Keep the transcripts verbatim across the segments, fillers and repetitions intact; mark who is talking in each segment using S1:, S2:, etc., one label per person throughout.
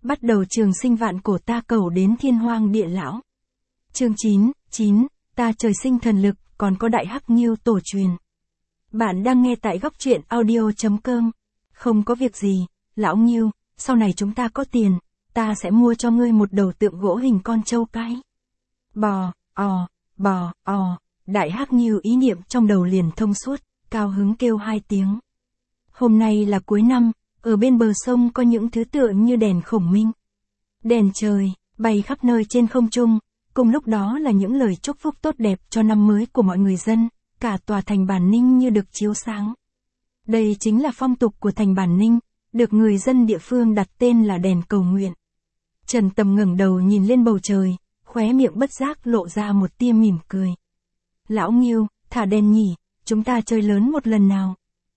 S1: bắt đầu trường sinh vạn cổ ta cầu đến thiên hoang địa lão. Chương chín, chín, ta trời sinh thần lực, còn có đại hắc nghiêu tổ truyền. Bạn đang nghe tại góc truyện audio chấm com. Không có việc gì, lão nghiêu, sau này chúng ta có tiền, ta sẽ mua cho ngươi một đầu tượng gỗ hình con trâu cái. Bò, ò, bò, ò, đại hắc nghiêu ý niệm trong đầu liền thông suốt, cao hứng kêu hai tiếng. Hôm nay là cuối năm, ở bên bờ sông có những thứ tượng như đèn khổng minh. Đèn trời, bay khắp nơi trên không trung, cùng lúc đó là những lời chúc phúc tốt đẹp cho năm mới của mọi người dân, cả tòa thành Bản Ninh như được chiếu sáng. Đây chính là phong tục của thành Bản Ninh, được người dân địa phương đặt tên là đèn cầu nguyện. Trần Tầm ngẩng đầu nhìn lên bầu trời, khóe miệng bất giác lộ ra một tia mỉm cười. Lão Nghiêu, thả đèn nhỉ, chúng ta chơi lớn một lần nào.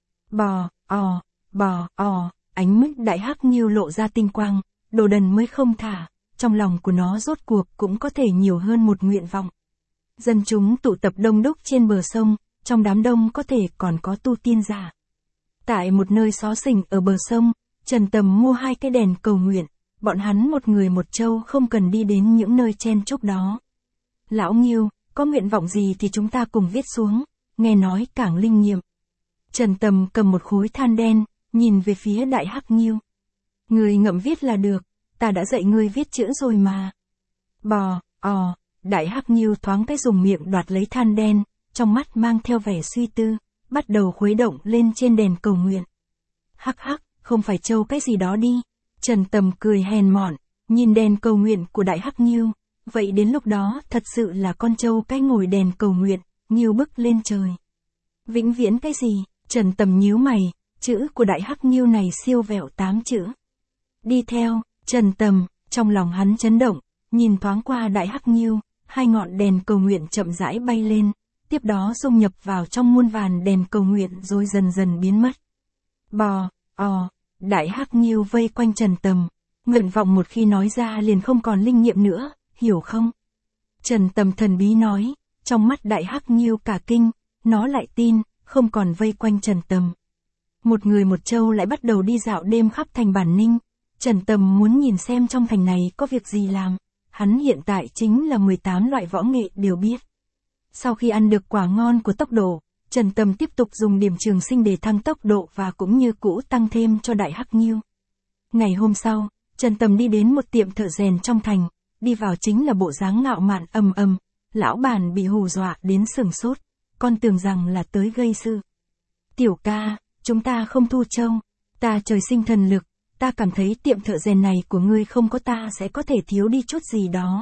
S1: Bò, ò, bò, ò, ánh mắt đại hắc nghiêu lộ ra tinh quang, đồ đần mới không thả, trong lòng của nó rốt cuộc cũng có thể nhiều hơn một nguyện vọng. Dân chúng tụ tập đông đúc trên bờ sông, trong đám đông có thể còn có tu tiên giả. Tại một nơi xó xỉnh ở bờ sông, Trần Tầm mua hai cái đèn cầu nguyện, bọn hắn một người một trâu không cần đi đến những nơi chen chúc đó. Lão Nghiêu, có nguyện vọng gì thì chúng ta cùng viết xuống, nghe nói càng linh nghiệm. Trần Tầm cầm một khối than đen, nhìn về phía đại hắc nghiêu. Người ngậm viết là được, ta đã dạy ngươi viết chữ rồi mà. Bò, ò, đại hắc nghiêu thoáng cái dùng miệng đoạt lấy than đen, trong mắt mang theo vẻ suy tư, bắt đầu khuấy động lên trên đèn cầu nguyện. Hắc hắc, không phải trâu cái gì đó đi. Trần Tầm cười hèn mọn, nhìn đèn cầu nguyện của đại hắc nghiêu, vậy đến lúc đó thật sự là con trâu cái ngồi đèn cầu nguyện, nghiêu bức lên trời. Vĩnh viễn cái gì? Trần Tầm nhíu mày, chữ của đại hắc nghiêu này siêu vẹo tám chữ. Đi theo, Trần Tầm, trong lòng hắn chấn động, nhìn thoáng qua đại hắc nghiêu, hai ngọn đèn cầu nguyện chậm rãi bay lên, tiếp đó dung nhập vào trong muôn vàn đèn cầu nguyện rồi dần dần biến mất. Bò, ò, đại hắc nghiêu vây quanh Trần Tầm, nguyện vọng một khi nói ra liền không còn linh nghiệm nữa, hiểu không? Trần Tầm thần bí nói, trong mắt đại hắc nghiêu cả kinh, nó lại tin, không còn vây quanh Trần Tầm. Một người một trâu lại bắt đầu đi dạo đêm khắp thành Bản Ninh. Trần Tầm muốn nhìn xem trong thành này có việc gì làm, hắn hiện tại chính là mười tám loại võ nghệ đều biết. Sau khi ăn được quả ngon của tốc độ, Trần Tầm tiếp tục dùng điểm trường sinh để thăng tốc độ và cũng như cũ tăng thêm cho đại hắc nghiêu. Ngày hôm sau, Trần Tầm đi đến một tiệm thợ rèn trong thành, đi vào chính là bộ dáng ngạo mạn ầm ầm, lão bản bị hù dọa đến sửng sốt, con tưởng rằng là tới gây sự. Tiểu ca, chúng ta không thu trâu, ta trời sinh thần lực, ta cảm thấy tiệm thợ rèn này của ngươi không có ta sẽ có thể thiếu đi chút gì đó.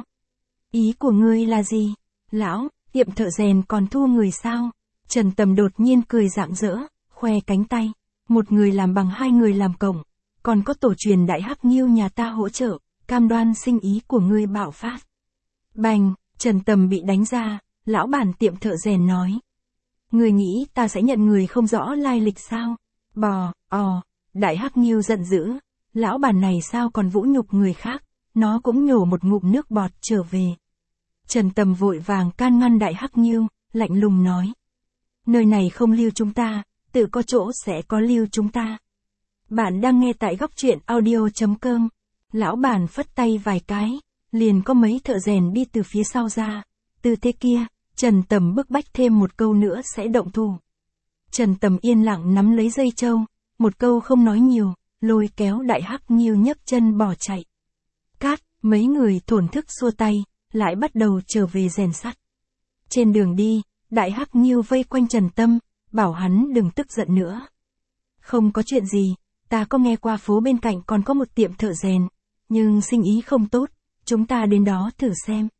S1: Ý của ngươi là gì? Lão, tiệm thợ rèn còn thu người sao? Trần Tầm đột nhiên cười rạng rỡ, khoe cánh tay, một người làm bằng hai người làm cộng, còn có tổ truyền đại hắc nghiêu nhà ta hỗ trợ, cam đoan sinh ý của ngươi bạo phát. Bành, Trần Tầm bị đánh ra, lão bản tiệm thợ rèn nói. Ngươi nghĩ ta sẽ nhận người không rõ lai lịch sao? Bò, ò, đại hắc nghiêu giận dữ, lão bản này sao còn vũ nhục người khác, nó cũng nhổ một ngụm nước bọt trở về. Trần Tầm vội vàng can ngăn đại hắc nghiêu, lạnh lùng nói. Nơi này không lưu chúng ta, tự có chỗ sẽ có lưu chúng ta. Bạn đang nghe tại góc truyện audio chấm com. Lão bản phất tay vài cái, liền có mấy thợ rèn đi từ phía sau ra. Từ thế kia, Trần Tầm bức bách thêm một câu nữa sẽ động thủ. Trần Tầm yên lặng nắm lấy dây trâu, một câu không nói nhiều, lôi kéo đại hắc nghiêu nhấc chân bỏ chạy. Cát, mấy người thổn thức xua tay, lại bắt đầu trở về rèn sắt. Trên đường đi, đại hắc nghiêu vây quanh Trần Tầm, bảo hắn đừng tức giận nữa. Không có chuyện gì, ta có nghe qua phố bên cạnh còn có một tiệm thợ rèn, nhưng sinh ý không tốt, chúng ta đến đó thử xem.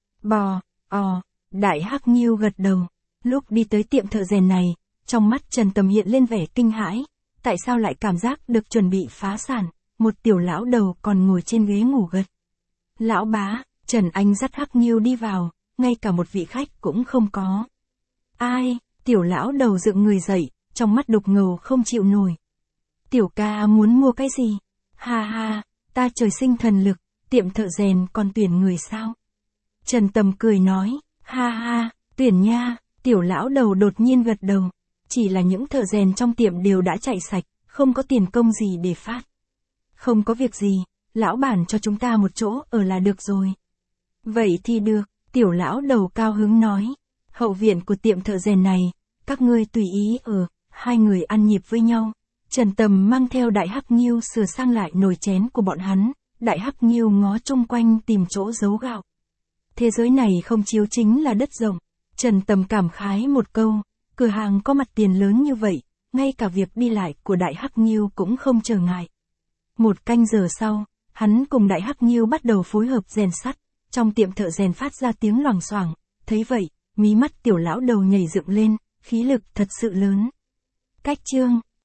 S1: Bò, ò, đại hắc nghiêu gật đầu, lúc đi tới tiệm thợ rèn này, trong mắt Trần Tầm hiện lên vẻ kinh hãi, tại sao lại cảm giác được chuẩn bị phá sản, một tiểu lão đầu còn ngồi trên ghế ngủ gật. Lão bá, Trần Anh dắt hắc nghiêu đi vào, ngay cả một vị khách cũng không có. Ai, tiểu lão đầu dựng người dậy, trong mắt đục ngầu không chịu nổi. Tiểu ca muốn mua cái gì? Ha ha, ta trời sinh thần lực, tiệm thợ rèn còn tuyển người sao? Trần Tầm cười nói, ha ha, tuyển nha, tiểu lão đầu đột nhiên gật đầu. Chỉ là những thợ rèn trong tiệm đều đã chạy sạch, không có tiền công gì để phát. Không có việc gì, lão bản cho chúng ta một chỗ ở là được rồi. Vậy thì được, tiểu lão đầu cao hứng nói. Hậu viện của tiệm thợ rèn này, các ngươi tùy ý ở. Hai người ăn nhịp với nhau. Trần Tầm mang theo Đại Hắc Nghiêu sửa sang lại nồi chén của bọn hắn. Đại Hắc Nghiêu ngó chung quanh tìm chỗ giấu gạo. Thế giới này không chiếu chính là đất rộng. Trần Tầm cảm khái một câu, cửa hàng có mặt tiền lớn như vậy, ngay cả việc đi lại của Đại Hắc Nghiêu cũng không trở ngại. Một canh giờ sau, hắn cùng Đại Hắc Nghiêu bắt đầu phối hợp rèn sắt, trong tiệm thợ rèn phát ra tiếng loảng xoảng, thấy vậy, mí mắt tiểu lão đầu nhảy dựng lên, khí lực thật sự lớn. Cách chương